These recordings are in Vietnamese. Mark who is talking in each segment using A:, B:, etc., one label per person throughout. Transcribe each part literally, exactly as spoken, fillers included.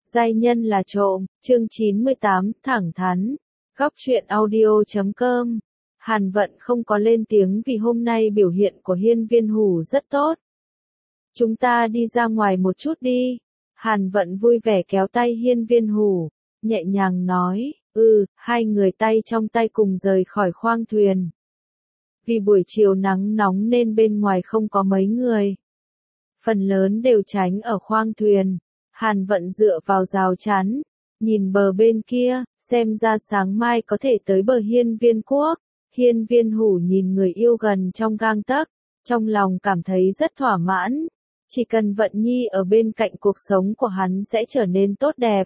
A: Giai nhân là trộm, chương chín mươi tám, thẳng thắn. Góc truyện audio chấm com. Hàn Vận không có lên tiếng vì hôm nay biểu hiện của Hiên Viên Hủ rất tốt. Chúng ta đi ra ngoài một chút đi. Hàn Vận vui vẻ kéo tay Hiên Viên Hủ, nhẹ nhàng nói, ừ, hai người tay trong tay cùng rời khỏi khoang thuyền. Vì buổi chiều nắng nóng nên bên ngoài không có mấy người. Phần lớn đều tránh ở khoang thuyền. Hàn Vận dựa vào rào chắn, nhìn bờ bên kia, xem ra sáng mai có thể tới bờ Hiên Viên Quốc. Hiên Viên Hủ nhìn người yêu gần trong gang tấc, trong lòng cảm thấy rất thỏa mãn. Chỉ cần Vận Nhi ở bên cạnh, cuộc sống của hắn sẽ trở nên tốt đẹp.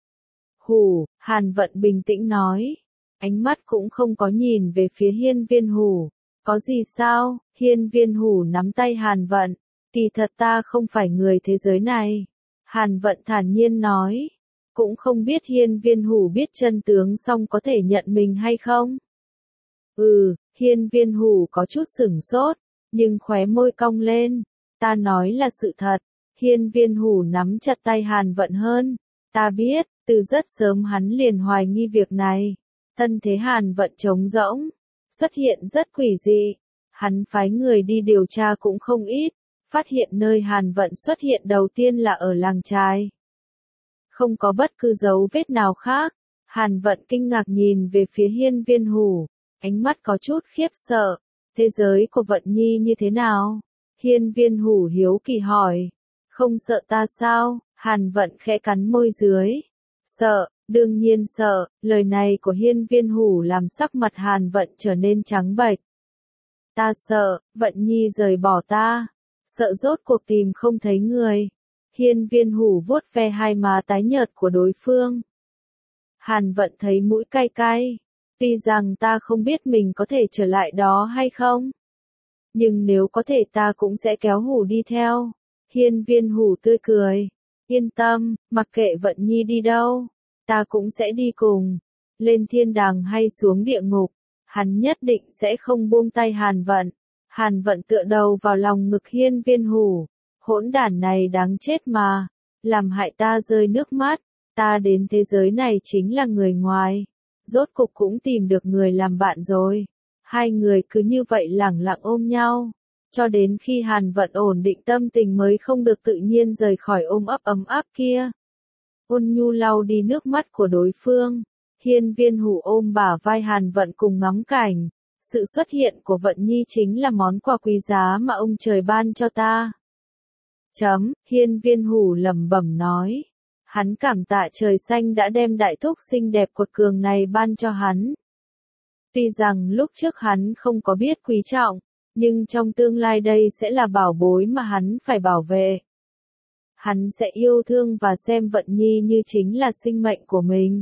A: Hủ, Hàn Vận bình tĩnh nói, ánh mắt cũng không có nhìn về phía Hiên Viên Hủ. Có gì sao? Hiên Viên Hủ nắm tay Hàn Vận, kỳ thật ta không phải người thế giới này. Hàn Vận thản nhiên nói, cũng không biết Hiên Viên Hủ biết chân tướng xong có thể nhận mình hay không? Ừ, Hiên Viên Hủ có chút sửng sốt, nhưng khóe môi cong lên, ta nói là sự thật. Hiên Viên Hủ nắm chặt tay Hàn Vận hơn, ta biết, từ rất sớm hắn liền hoài nghi việc này. Thân thế Hàn Vận trống rỗng, xuất hiện rất quỷ dị, hắn phái người đi điều tra cũng không ít. Phát hiện nơi Hàn Vận xuất hiện đầu tiên là ở làng trài. Không có bất cứ dấu vết nào khác. Hàn Vận kinh ngạc nhìn về phía Hiên Viên Hủ, ánh mắt có chút khiếp sợ. Thế giới của Vận Nhi như thế nào? Hiên Viên Hủ hiếu kỳ hỏi. Không sợ ta sao? Hàn Vận khẽ cắn môi dưới. Sợ, đương nhiên sợ. Lời này của Hiên Viên Hủ làm sắc mặt Hàn Vận trở nên trắng bệch. Ta sợ, Vận Nhi rời bỏ ta. Sợ rốt cuộc tìm không thấy người. Hiên Viên Hủ vuốt ve hai má tái nhợt của đối phương. Hàn Vận thấy mũi cay cay. Tuy rằng ta không biết mình có thể trở lại đó hay không. Nhưng nếu có thể ta cũng sẽ kéo Hủ đi theo. Hiên Viên Hủ tươi cười. Yên tâm, mặc kệ Vận Nhi đi đâu, ta cũng sẽ đi cùng. Lên thiên đàng hay xuống địa ngục, hắn nhất định sẽ không buông tay Hàn Vận. Hàn Vận tựa đầu vào lòng ngực Hiên Viên Hủ. Hỗn đản này đáng chết mà. Làm hại ta rơi nước mắt. Ta đến thế giới này chính là người ngoài. Rốt cục cũng tìm được người làm bạn rồi. Hai người cứ như vậy lẳng lặng ôm nhau. Cho đến khi Hàn Vận ổn định tâm tình mới không được tự nhiên rời khỏi ôm ấp ấm áp kia. Ôn nhu lau đi nước mắt của đối phương. Hiên Viên Hủ ôm bả vai Hàn Vận cùng ngắm cảnh. Sự xuất hiện của Vận Nhi chính là món quà quý giá mà ông trời ban cho ta. Chấm, Hiên Viên Hủ lẩm bẩm nói. Hắn cảm tạ trời xanh đã đem đại thúc xinh đẹp cột cường này ban cho hắn. Tuy rằng lúc trước hắn không có biết quý trọng, nhưng trong tương lai đây sẽ là bảo bối mà hắn phải bảo vệ. Hắn sẽ yêu thương và xem Vận Nhi như chính là sinh mệnh của mình.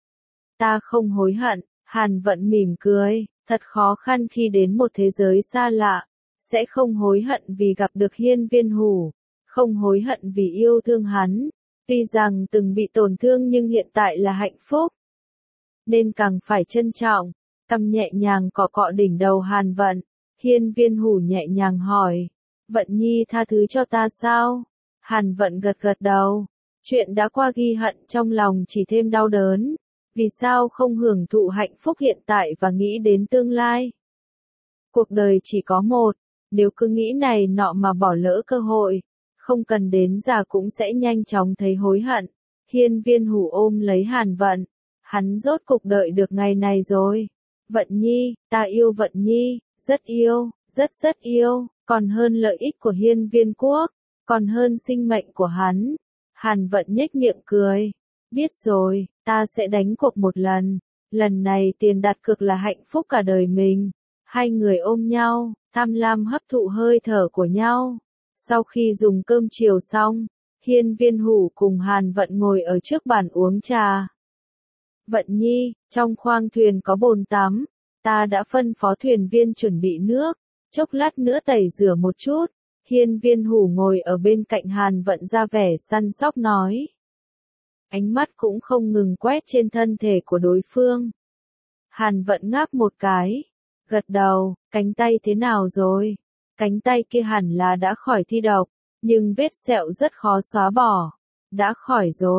A: Ta không hối hận. Hàn Vận mỉm cười. Thật khó khăn khi đến một thế giới xa lạ, sẽ không hối hận vì gặp được Hiên Viên Hủ, không hối hận vì yêu thương hắn, tuy rằng từng bị tổn thương nhưng hiện tại là hạnh phúc. Nên càng phải trân trọng. Tâm nhẹ nhàng cọ cọ đỉnh đầu Hàn Vận, Hiên Viên Hủ nhẹ nhàng hỏi, Vận Nhi tha thứ cho ta sao? Hàn Vận gật gật đầu, chuyện đã qua ghi hận trong lòng chỉ thêm đau đớn. Vì sao không hưởng thụ hạnh phúc hiện tại và nghĩ đến tương lai? Cuộc đời chỉ có một, nếu cứ nghĩ này nọ mà bỏ lỡ cơ hội, không cần đến già cũng sẽ nhanh chóng thấy hối hận. Hiên Viên Hủ ôm lấy Hàn Vận, hắn rốt cục đợi được ngày này rồi. Vận Nhi, ta yêu Vận Nhi, rất yêu, rất rất yêu, còn hơn lợi ích của Hiên Viên Quốc, còn hơn sinh mệnh của hắn. Hàn Vận nhếch miệng cười. Biết rồi, ta sẽ đánh cuộc một lần. Lần này tiền đặt cược là hạnh phúc cả đời mình. Hai người ôm nhau, tham lam hấp thụ hơi thở của nhau. Sau khi dùng cơm chiều xong, Hiên Viên Hủ cùng Hàn Vận ngồi ở trước bàn uống trà. Vận Nhi, trong khoang thuyền có bồn tắm. Ta đã phân phó thuyền viên chuẩn bị nước. Chốc lát nữa tẩy rửa một chút. Hiên Viên Hủ ngồi ở bên cạnh Hàn Vận ra vẻ săn sóc nói. Ánh mắt cũng không ngừng quét trên thân thể của đối phương. Hàn Vận ngáp một cái, gật đầu, cánh tay thế nào rồi? Cánh tay kia hẳn là đã khỏi thi độc, nhưng vết sẹo rất khó xóa bỏ. Đã khỏi rồi.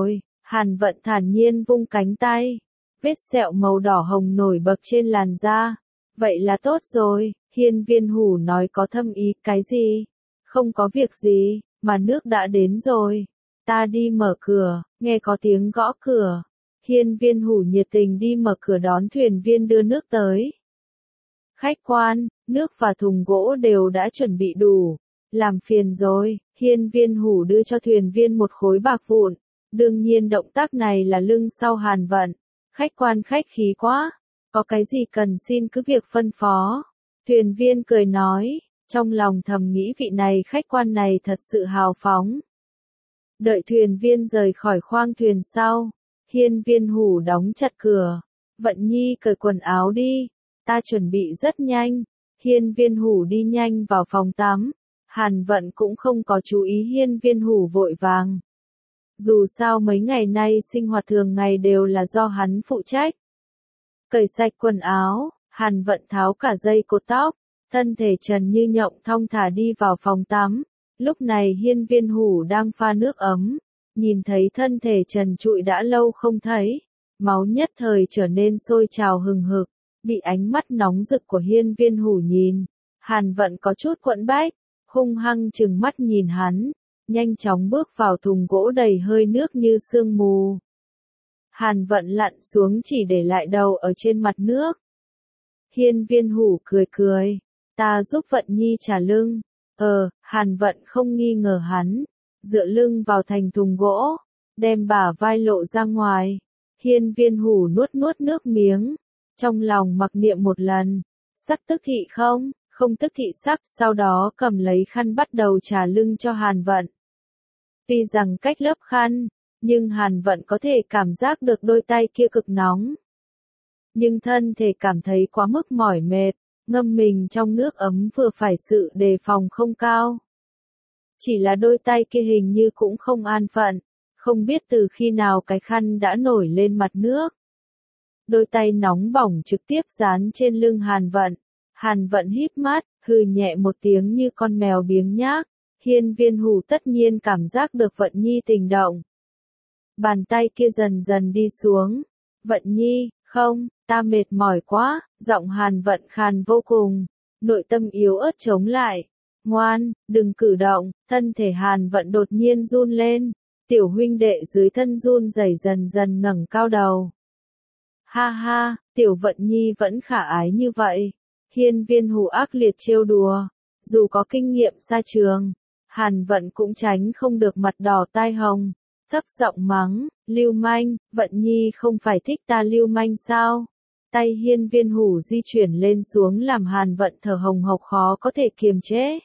A: Hàn Vận thản nhiên vung cánh tay. Vết sẹo màu đỏ hồng nổi bật trên làn da. Vậy là tốt rồi, Hiên Viên Hủ nói có thâm ý, cái gì? Không có việc gì, mà nước đã đến rồi. Ta đi mở cửa, nghe có tiếng gõ cửa. Hiên Viên Hủ nhiệt tình đi mở cửa đón thuyền viên đưa nước tới. Khách quan, nước và thùng gỗ đều đã chuẩn bị đủ. Làm phiền rồi, Hiên Viên Hủ đưa cho thuyền viên một khối bạc vụn. Đương nhiên động tác này là lưng sau Hàn Vận. Khách quan khách khí quá, có cái gì cần xin cứ việc phân phó. Thuyền viên cười nói, trong lòng thầm nghĩ vị này khách quan này thật sự hào phóng. Đợi thuyền viên rời khỏi khoang thuyền sau, Hiên Viên Hủ đóng chặt cửa. Vận Nhi cởi quần áo đi, ta chuẩn bị rất nhanh. Hiên Viên Hủ đi nhanh vào phòng tắm. Hàn Vận cũng không có chú ý Hiên Viên Hủ vội vàng. Dù sao mấy ngày nay sinh hoạt thường ngày đều là do hắn phụ trách. Cởi sạch quần áo, Hàn Vận tháo cả dây cột tóc, thân thể trần như nhộng thong thả đi vào phòng tắm. Lúc này Hiên Viên Hủ đang pha nước ấm, nhìn thấy thân thể trần trụi đã lâu không thấy, máu nhất thời trở nên sôi trào hừng hực, bị ánh mắt nóng rực của Hiên Viên Hủ nhìn. Hàn Vận có chút quẫn bách, hung hăng trừng mắt nhìn hắn, nhanh chóng bước vào thùng gỗ đầy hơi nước như sương mù. Hàn Vận lặn xuống chỉ để lại đầu ở trên mặt nước. Hiên Viên Hủ cười cười, ta giúp Vận Nhi trả lưng. Ờ, Hàn Vận không nghi ngờ hắn, dựa lưng vào thành thùng gỗ, đem bả vai lộ ra ngoài. Hiên Viên Hủ nuốt nuốt nước miếng, trong lòng mặc niệm một lần, sắc tức thị không, không tức thị sắc, sau đó cầm lấy khăn bắt đầu trả lưng cho Hàn Vận. Tuy rằng cách lớp khăn, nhưng Hàn Vận có thể cảm giác được đôi tay kia cực nóng. Nhưng thân thể cảm thấy quá mức mỏi mệt, ngâm mình trong nước ấm vừa phải, sự đề phòng không cao. Chỉ là đôi tay kia hình như cũng không an phận, không biết từ khi nào cái khăn đã nổi lên mặt nước. Đôi tay nóng bỏng trực tiếp dán trên lưng Hàn Vận. Hàn Vận híp mắt, hừ nhẹ một tiếng như con mèo biếng nhác. Hiên Viên Hủ tất nhiên cảm giác được Vận Nhi tình động. Bàn tay kia dần dần đi xuống. Vận Nhi, không, ta mệt mỏi quá, giọng Hàn Vận khàn vô cùng, nội tâm yếu ớt chống lại. Ngoan, đừng cử động, thân thể Hàn Vận đột nhiên run lên, tiểu huynh đệ dưới thân run rẩy dần dần ngẩng cao đầu. Ha ha, tiểu Vận Nhi vẫn khả ái như vậy. Hiên Viên Hủ ác liệt trêu đùa, dù có kinh nghiệm xa trường, Hàn Vận cũng tránh không được mặt đỏ tai hồng, thấp giọng mắng, lưu manh, Vận Nhi không phải thích ta lưu manh sao? Tay Hiên Viên Hủ di chuyển lên xuống làm Hàn Vận thở hồng hộc khó có thể kiềm chế.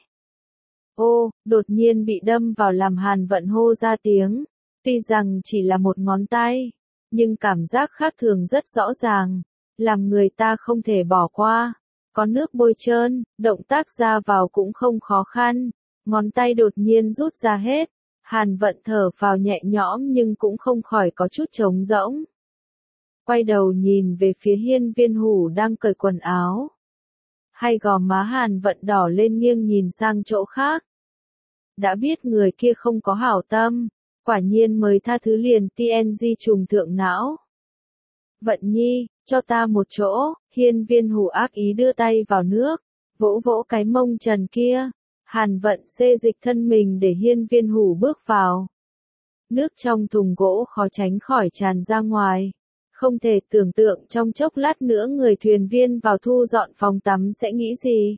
A: Ô, đột nhiên bị đâm vào làm Hàn Vận hô ra tiếng, tuy rằng chỉ là một ngón tay, nhưng cảm giác khác thường rất rõ ràng, làm người ta không thể bỏ qua. Có nước bôi trơn, động tác ra vào cũng không khó khăn, ngón tay đột nhiên rút ra hết. Hàn Vận thở phào nhẹ nhõm nhưng cũng không khỏi có chút trống rỗng. Quay đầu nhìn về phía Hiên Viên Hủ đang cởi quần áo. Hai gò má Hàn Vận đỏ lên nghiêng nhìn sang chỗ khác. Đã biết người kia không có hảo tâm, quả nhiên mới tha thứ liền tê en giê trùng thượng não. Vận Nhi, cho ta một chỗ. Hiên Viên Hủ ác ý đưa tay vào nước, vỗ vỗ cái mông trần kia. Hàn Vận xê dịch thân mình để Hiên Viên Hủ bước vào. Nước trong thùng gỗ khó tránh khỏi tràn ra ngoài. Không thể tưởng tượng trong chốc lát nữa người thuyền viên vào thu dọn phòng tắm sẽ nghĩ gì.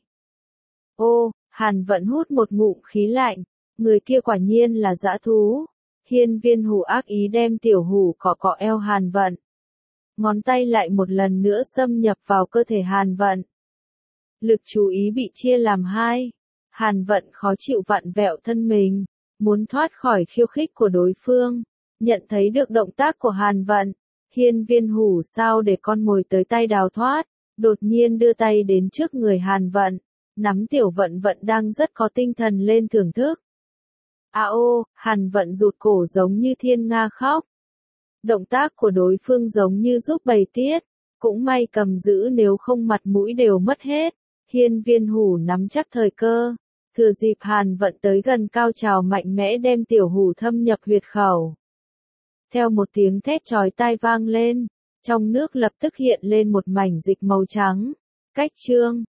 A: Ô, Hàn Vận hút một ngụm khí lạnh, người kia quả nhiên là dã thú. Hiên Viên Hủ ác ý đem tiểu hủ cọ cọ eo Hàn Vận. Ngón tay lại một lần nữa xâm nhập vào cơ thể Hàn Vận. Lực chú ý bị chia làm hai. Hàn Vận khó chịu vặn vẹo thân mình, muốn thoát khỏi khiêu khích của đối phương. Nhận thấy được động tác của Hàn Vận, Hiên Viên Hủ sao để con mồi tới tay đào thoát, đột nhiên đưa tay đến trước người Hàn Vận, nắm tiểu Vận Vận đang rất có tinh thần lên thưởng thức. A ô, Hàn Vận rụt cổ giống như thiên nga khóc. Động tác của đối phương giống như giúp bày tiết, cũng may cầm giữ nếu không mặt mũi đều mất hết. Hiên Viên Hủ nắm chắc thời cơ, thừa dịp Hàn Vận tới gần cao trào mạnh mẽ đem tiểu hủ thâm nhập huyệt khẩu. Theo một tiếng thét chói tai vang lên, trong nước lập tức hiện lên một mảnh dịch màu trắng. Cách chương